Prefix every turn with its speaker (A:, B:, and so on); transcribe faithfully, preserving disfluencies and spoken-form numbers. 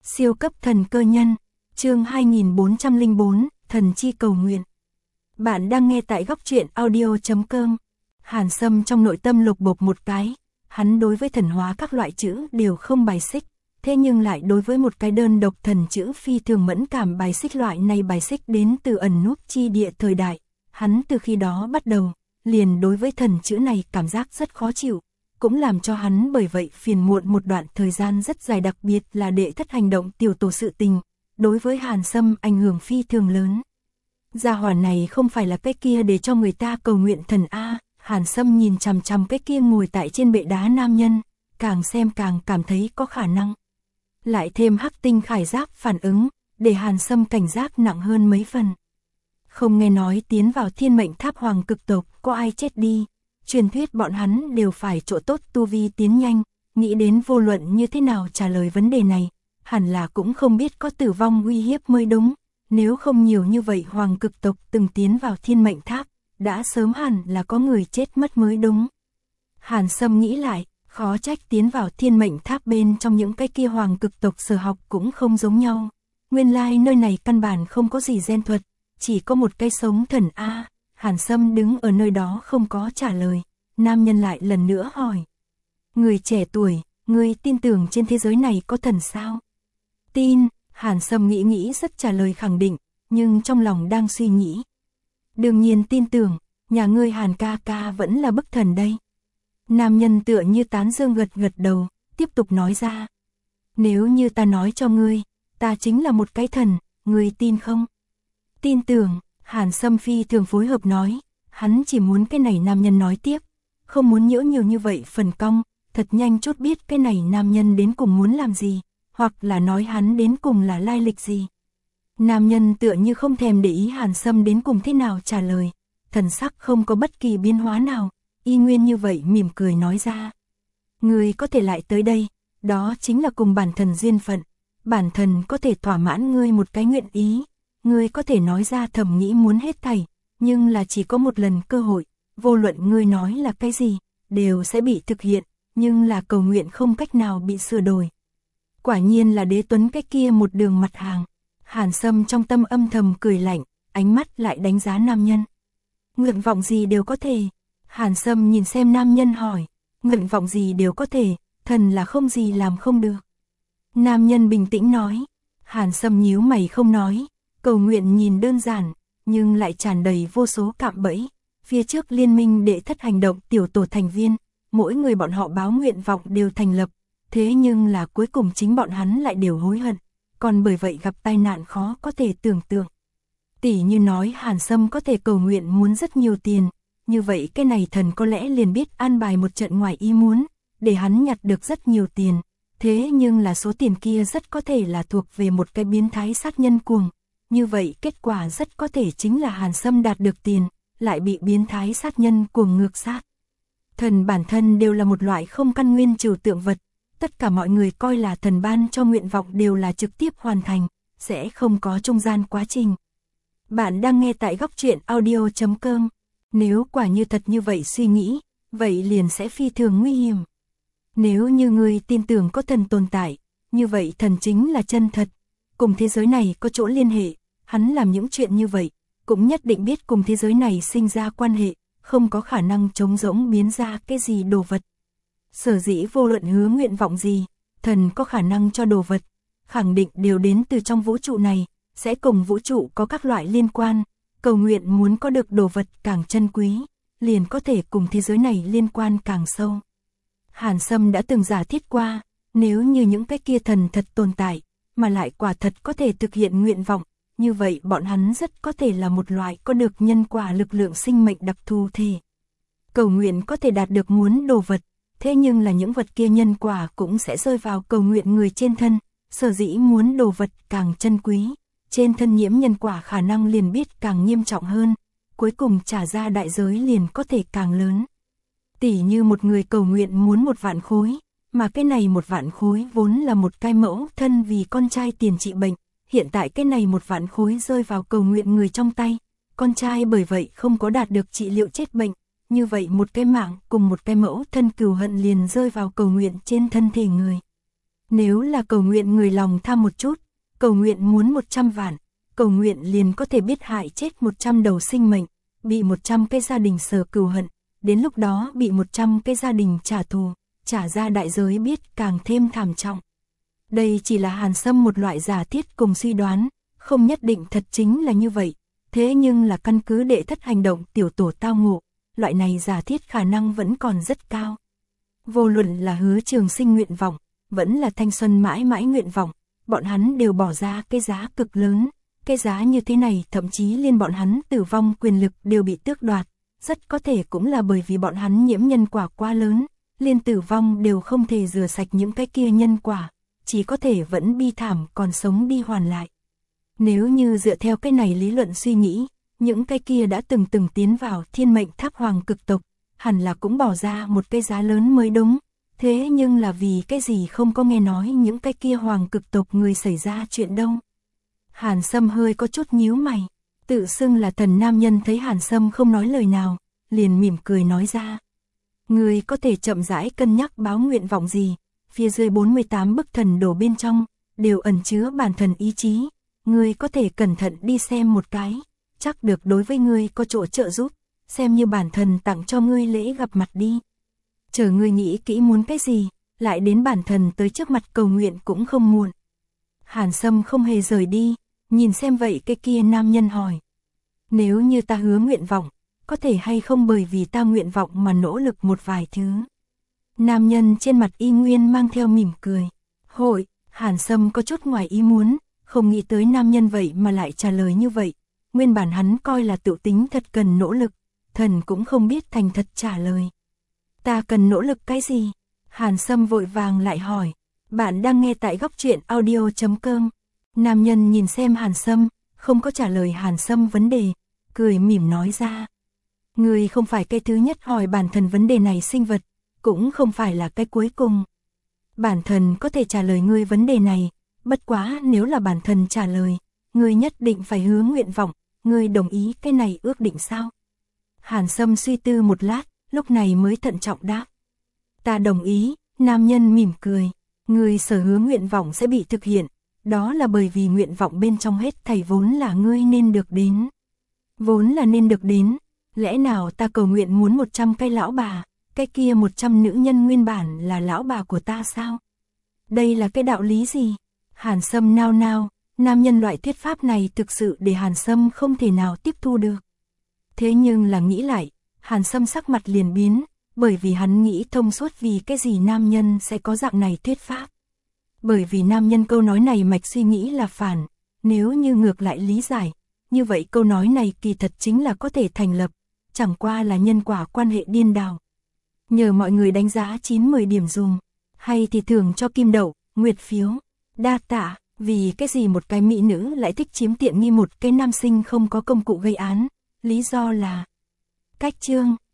A: Siêu cấp thần cơ nhân, chương hai nghìn bốn trăm lẻ bốn, thần chi cầu nguyện. Bạn đang nghe tại góc truyện audio chấm com. Hàn Sâm trong nội tâm lục bộp một cái, hắn đối với thần hóa các loại chữ đều không bài xích, thế nhưng lại đối với một cái đơn độc thần chữ phi thường mẫn cảm. Bài xích loại này bài xích đến từ ẩn núp chi địa thời đại, hắn từ khi đó bắt đầu, liền đối với thần chữ này cảm giác rất khó chịu, cũng làm cho hắn bởi vậy phiền muộn một đoạn thời gian rất dài, đặc biệt là đệ thất hành động tiểu tổ sự tình, đối với Hàn Sâm ảnh hưởng phi thường lớn. Gia hỏa này không phải là cái kia để cho người ta cầu nguyện thần A. Hàn Sâm nhìn chằm chằm cái kia ngồi tại trên bệ đá nam nhân, càng xem càng cảm thấy có khả năng. Lại thêm hắc tinh khải giáp phản ứng, để Hàn Sâm cảnh giác nặng hơn mấy phần. Không nghe nói tiến vào thiên mệnh tháp hoàng cực tộc có ai chết đi, truyền thuyết bọn hắn đều phải chỗ tốt tu vi tiến nhanh, nghĩ đến vô luận như thế nào trả lời vấn đề này, hẳn là cũng không biết có tử vong uy hiếp mới đúng, nếu không nhiều như vậy hoàng cực tộc từng tiến vào thiên mệnh tháp, đã sớm hẳn là có người chết mất mới đúng. Hàn Sâm nghĩ lại, khó trách tiến vào thiên mệnh tháp bên trong những cái kia hoàng cực tộc sở học cũng không giống nhau. Nguyên lai like nơi này căn bản không có gì gen thuật, chỉ có một cái sống thần A. Hàn Sâm đứng ở nơi đó không có trả lời, nam nhân lại lần nữa hỏi. Người trẻ tuổi, người tin tưởng trên thế giới này có thần sao? Tin, Hàn Sâm nghĩ nghĩ rất trả lời khẳng định, nhưng trong lòng đang suy nghĩ. Đương nhiên tin tưởng, nhà ngươi Hàn ca ca vẫn là bức thần đây. Nam nhân tựa như tán dương gật gật đầu, tiếp tục nói ra. Nếu như ta nói cho ngươi, ta chính là một cái thần, ngươi tin không? Tin tưởng, Hàn Sâm phi thường phối hợp nói, hắn chỉ muốn cái này nam nhân nói tiếp, không muốn nhiễu nhiều như vậy phần cong, thật nhanh chút biết cái này nam nhân đến cùng muốn làm gì, hoặc là nói hắn đến cùng là lai lịch gì. Nam nhân tựa như không thèm để ý Hàn Sâm đến cùng thế nào trả lời, thần sắc không có bất kỳ biến hóa nào, y nguyên như vậy mỉm cười nói ra. Người có thể lại tới đây, đó chính là cùng bản thần duyên phận, bản thần có thể thỏa mãn ngươi một cái nguyện ý. Ngươi có thể nói ra thầm nghĩ muốn hết thảy, nhưng là chỉ có một lần cơ hội, vô luận ngươi nói là cái gì, đều sẽ bị thực hiện, nhưng là cầu nguyện không cách nào bị sửa đổi. Quả nhiên là đế tuấn cái kia một đường mặt hàng. Hàn Sâm trong tâm âm thầm cười lạnh, ánh mắt lại đánh giá nam nhân. Nguyện vọng gì đều có thể. Hàn Sâm nhìn xem nam nhân hỏi, nguyện vọng gì đều có thể, thần là không gì làm không được. Nam nhân bình tĩnh nói. Hàn Sâm nhíu mày không nói. Cầu nguyện nhìn đơn giản, nhưng lại tràn đầy vô số cạm bẫy. Phía trước liên minh đệ thất hành động tiểu tổ thành viên, mỗi người bọn họ báo nguyện vọng đều thành lập, thế nhưng là cuối cùng chính bọn hắn lại đều hối hận, còn bởi vậy gặp tai nạn khó có thể tưởng tượng. Tỷ như nói Hàn Sâm có thể cầu nguyện muốn rất nhiều tiền, như vậy cái này thần có lẽ liền biết an bài một trận ngoài ý muốn, để hắn nhặt được rất nhiều tiền, thế nhưng là số tiền kia rất có thể là thuộc về một cái biến thái sát nhân cuồng. Như vậy kết quả rất có thể chính là Hàn Sâm đạt được tiền, lại bị biến thái sát nhân cuồng ngược sát. Thần bản thân đều là một loại không căn nguyên trừu tượng vật, tất cả mọi người coi là thần ban cho nguyện vọng đều là trực tiếp hoàn thành, sẽ không có trung gian quá trình. Bạn đang nghe tại góc truyện audio chấm com, nếu quả như thật như vậy suy nghĩ, vậy liền sẽ phi thường nguy hiểm. Nếu như người tin tưởng có thần tồn tại, như vậy thần chính là chân thật, cùng thế giới này có chỗ liên hệ, hắn làm những chuyện như vậy, cũng nhất định biết cùng thế giới này sinh ra quan hệ, không có khả năng trống rỗng biến ra cái gì đồ vật. Sở dĩ vô luận hứa nguyện vọng gì, thần có khả năng cho đồ vật, khẳng định đều đến từ trong vũ trụ này, sẽ cùng vũ trụ có các loại liên quan, cầu nguyện muốn có được đồ vật càng chân quý, liền có thể cùng thế giới này liên quan càng sâu. Hàn Sâm đã từng giả thiết qua, nếu như những cái kia thần thật tồn tại, mà lại quả thật có thể thực hiện nguyện vọng, như vậy bọn hắn rất có thể là một loại có được nhân quả lực lượng sinh mệnh đặc thù thể. Cầu nguyện có thể đạt được muốn đồ vật, thế nhưng là những vật kia nhân quả cũng sẽ rơi vào cầu nguyện người trên thân, sở dĩ muốn đồ vật càng chân quý, trên thân nhiễm nhân quả khả năng liền biết càng nghiêm trọng hơn, cuối cùng trả ra đại giới liền có thể càng lớn. Tỷ như một người cầu nguyện muốn một vạn khối, mà cái này một vạn khối vốn là một cái mẫu thân vì con trai tiền trị bệnh, hiện tại cái này một vạn khối rơi vào cầu nguyện người trong tay, con trai bởi vậy không có đạt được trị liệu chết bệnh, như vậy một cái mạng cùng một cái mẫu thân cừu hận liền rơi vào cầu nguyện trên thân thể người. Nếu là cầu nguyện người lòng tham một chút, cầu nguyện muốn một trăm vạn, cầu nguyện liền có thể biết hại chết một trăm đầu sinh mệnh, bị một trăm cái gia đình sờ cừu hận, đến lúc đó bị một trăm cái gia đình trả thù, trả ra đại giới biết càng thêm thảm trọng. Đây chỉ là Hàn Sâm một loại giả thiết cùng suy đoán, không nhất định thật chính là như vậy, thế nhưng là căn cứ đệ thất hành động tiểu tổ tao ngộ, loại này giả thiết khả năng vẫn còn rất cao. Vô luận là Hứa Trường Sinh nguyện vọng, vẫn là thanh xuân mãi mãi nguyện vọng, bọn hắn đều bỏ ra cái giá cực lớn, cái giá như thế này thậm chí liên bọn hắn tử vong quyền lực đều bị tước đoạt, rất có thể cũng là bởi vì bọn hắn nhiễm nhân quả quá lớn, liên tử vong đều không thể rửa sạch những cái kia nhân quả, chỉ có thể vẫn bi thảm còn sống đi hoàn lại. Nếu như dựa theo cái này lý luận suy nghĩ, những cái kia đã từng từng tiến vào thiên mệnh tháp hoàng cực tộc, hẳn là cũng bỏ ra một cái giá lớn mới đúng. Thế nhưng là vì cái gì không có nghe nói những cái kia hoàng cực tộc người xảy ra chuyện đâu. Hàn Sâm hơi có chút nhíu mày, tự xưng là thần nam nhân thấy Hàn Sâm không nói lời nào, liền mỉm cười nói ra. Người có thể chậm rãi cân nhắc báo nguyện vọng gì, phía dưới bốn mươi tám bức thần đồ bên trong, đều ẩn chứa bản thần ý chí, người có thể cẩn thận đi xem một cái, chắc được đối với ngươi có chỗ trợ giúp, xem như bản thần tặng cho ngươi lễ gặp mặt đi. Chờ ngươi nghĩ kỹ muốn cái gì, lại đến bản thần tới trước mặt cầu nguyện cũng không muộn. Hàn Sâm không hề rời đi, nhìn xem vậy cái kia nam nhân hỏi. Nếu như ta hứa nguyện vọng, có thể hay không bởi vì ta nguyện vọng mà nỗ lực một vài thứ. Nam nhân trên mặt y nguyên mang theo mỉm cười. Hội, Hàn Sâm có chút ngoài ý muốn, không nghĩ tới nam nhân vậy mà lại trả lời như vậy. Nguyên bản hắn coi là tự tính thật cần nỗ lực, thần cũng không biết thành thật trả lời. Ta cần nỗ lực cái gì? Hàn Sâm vội vàng lại hỏi. Bạn đang nghe tại góc truyện audio chấm com. Nam nhân nhìn xem Hàn Sâm, không có trả lời Hàn Sâm vấn đề, cười mỉm nói ra. Người không phải cái thứ nhất hỏi bản thần vấn đề này sinh vật, cũng không phải là cái cuối cùng. Bản thần có thể trả lời ngươi vấn đề này, bất quá nếu là bản thần trả lời, ngươi nhất định phải hứa nguyện vọng, ngươi đồng ý cái này ước định sao? Hàn Sâm suy tư một lát, lúc này mới thận trọng đáp. Ta đồng ý, nam nhân mỉm cười, ngươi sở hứa nguyện vọng sẽ bị thực hiện, đó là bởi vì nguyện vọng bên trong hết thảy vốn là ngươi nên được đến. Vốn là nên được đến, lẽ nào ta cầu nguyện muốn một trăm cái lão bà, cái kia một trăm nữ nhân nguyên bản là lão bà của ta sao? Đây là cái đạo lý gì? Hàn Sâm nao nao, nam nhân loại thuyết pháp này thực sự để Hàn Sâm không thể nào tiếp thu được. Thế nhưng là nghĩ lại, Hàn Sâm sắc mặt liền biến, bởi vì hắn nghĩ thông suốt vì cái gì nam nhân sẽ có dạng này thuyết pháp. Bởi vì nam nhân câu nói này mạch suy nghĩ là phản, nếu như ngược lại lý giải, như vậy câu nói này kỳ thật chính là có thể thành lập, chẳng qua là nhân quả quan hệ điên đảo. Nhờ mọi người đánh giá chín mười điểm dùng, hay thì thưởng cho kim đậu, nguyệt phiếu, đa tạ, vì cái gì một cái mỹ nữ lại thích chiếm tiện nghi một cái nam sinh không có công cụ gây án, lý do là cách chương.